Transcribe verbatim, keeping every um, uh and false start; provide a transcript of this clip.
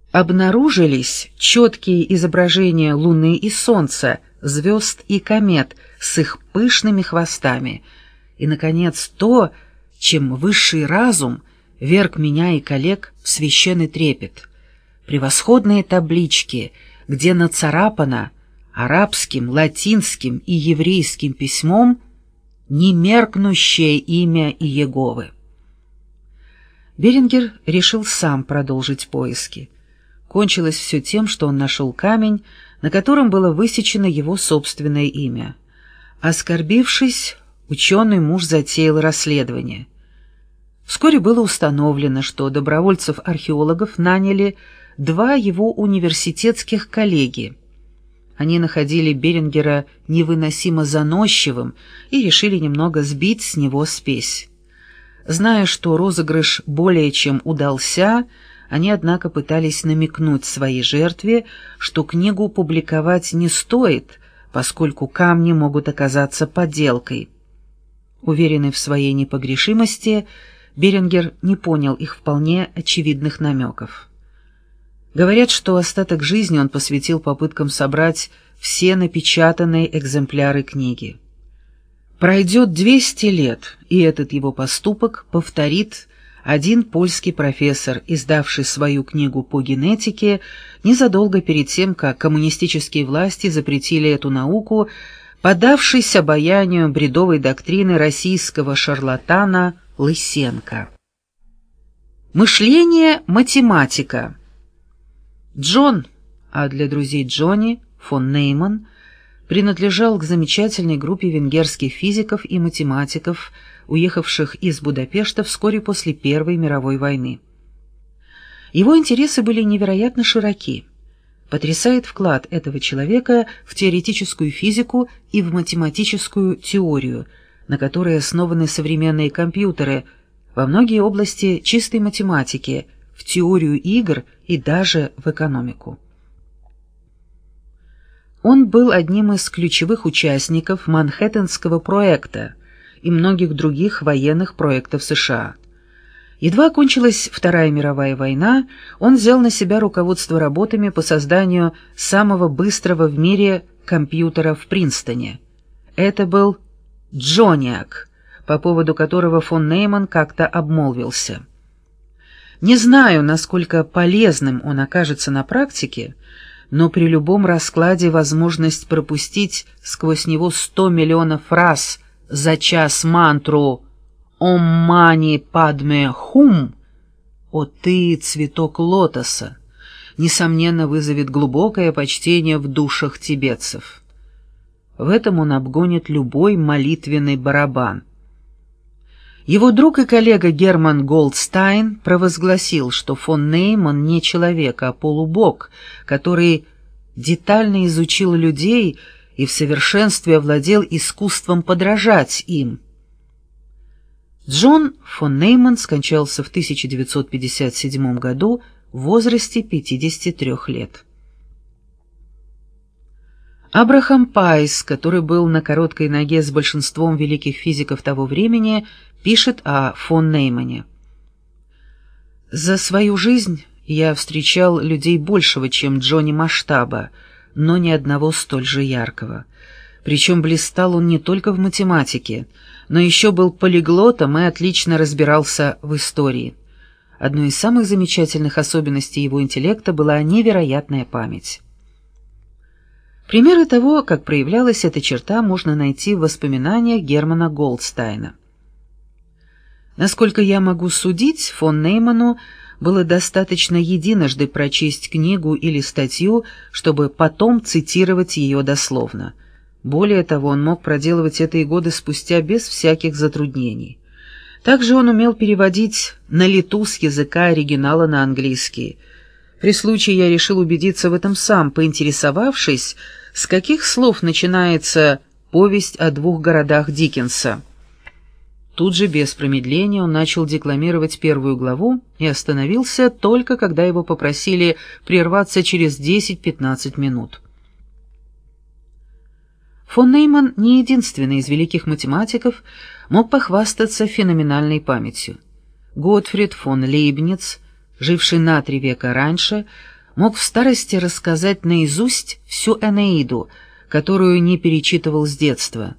Обнаружились четкие изображения Луны и Солнца, звезд и комет с их пышными хвостами. И, наконец, то, чем высший разум вверг меня и коллег в священный трепет. Превосходные таблички, где нацарапано арабским, латинским и еврейским письмом немеркнущее имя Иеговы. Берингер решил сам продолжить поиски. Кончилось все тем, что он нашел камень, на котором было высечено его собственное имя. Оскорбившись, ученый муж затеял расследование. Вскоре было установлено, что добровольцев-археологов наняли два его университетских коллеги. Они находили Берингера невыносимо заносчивым и решили немного сбить с него спесь. Зная, что розыгрыш более чем удался, они, однако, пытались намекнуть своей жертве, что книгу публиковать не стоит, поскольку камни могут оказаться подделкой. Уверенный в своей непогрешимости, Берингер не понял их вполне очевидных намеков. Говорят, что остаток жизни он посвятил попыткам собрать все напечатанные экземпляры книги. Пройдет двести лет, и этот его поступок повторит один польский профессор, издавший свою книгу по генетике незадолго перед тем, как коммунистические власти запретили эту науку, поддавшись обаянию бредовой доктрины российского шарлатана Лысенко. Мышление математика. Джон, а для друзей Джонни, фон Нейман, принадлежал к замечательной группе венгерских физиков и математиков, уехавших из Будапешта вскоре после Первой мировой войны. Его интересы были невероятно широки. Потрясает вклад этого человека в теоретическую физику и в математическую теорию, на которой основаны современные компьютеры, во многие области чистой математики, в теорию игр и даже в экономику. Он был одним из ключевых участников Манхэттенского проекта и многих других военных проектов США. Едва окончилась Вторая мировая война, он взял на себя руководство работами по созданию самого быстрого в мире компьютера в Принстоне. Это был Джониак, по поводу которого фон Нейман как-то обмолвился. Не знаю, насколько полезным он окажется на практике, но при любом раскладе возможность пропустить сквозь него сто миллионов фраз за час мантру «Ом мани падме хум» «О ты, цветок лотоса» несомненно вызовет глубокое почтение в душах тибетцев. В этом он обгонит любой молитвенный барабан. Его друг и коллега Герман Голдстайн провозгласил, что фон Нейман не человек, а полубог, который детально изучил людей и в совершенстве овладел искусством подражать им. Джон фон Нейман скончался в тысяча девятьсот пятьдесят седьмом году в возрасте пятидесяти трёх лет. Абрахам Пайс, который был на короткой ноге с большинством великих физиков того времени, пишет о фон Неймане. «За свою жизнь я встречал людей большего, чем Джонни масштаба, но ни одного столь же яркого. Причем блистал он не только в математике, но еще был полиглотом и отлично разбирался в истории. Одной из самых замечательных особенностей его интеллекта была невероятная память». Примеры того, как проявлялась эта черта, можно найти в воспоминаниях Германа Голдстайна. Насколько я могу судить, фон Нейману было достаточно единожды прочесть книгу или статью, чтобы потом цитировать ее дословно. Более того, он мог проделывать это и годы спустя без всяких затруднений. Также он умел переводить на лету с языка оригинала на английский. При случае я решил убедиться в этом сам, поинтересовавшись, с каких слов начинается повесть о двух городах Диккенса. Тут же без промедления он начал декламировать первую главу и остановился только когда его попросили прерваться через десять-пятнадцать минут. Фон Нейман, не единственный из великих математиков, мог похвастаться феноменальной памятью. Готфрид фон Лейбниц, живший на три века раньше, мог в старости рассказать наизусть всю Энеиду, которую не перечитывал с детства.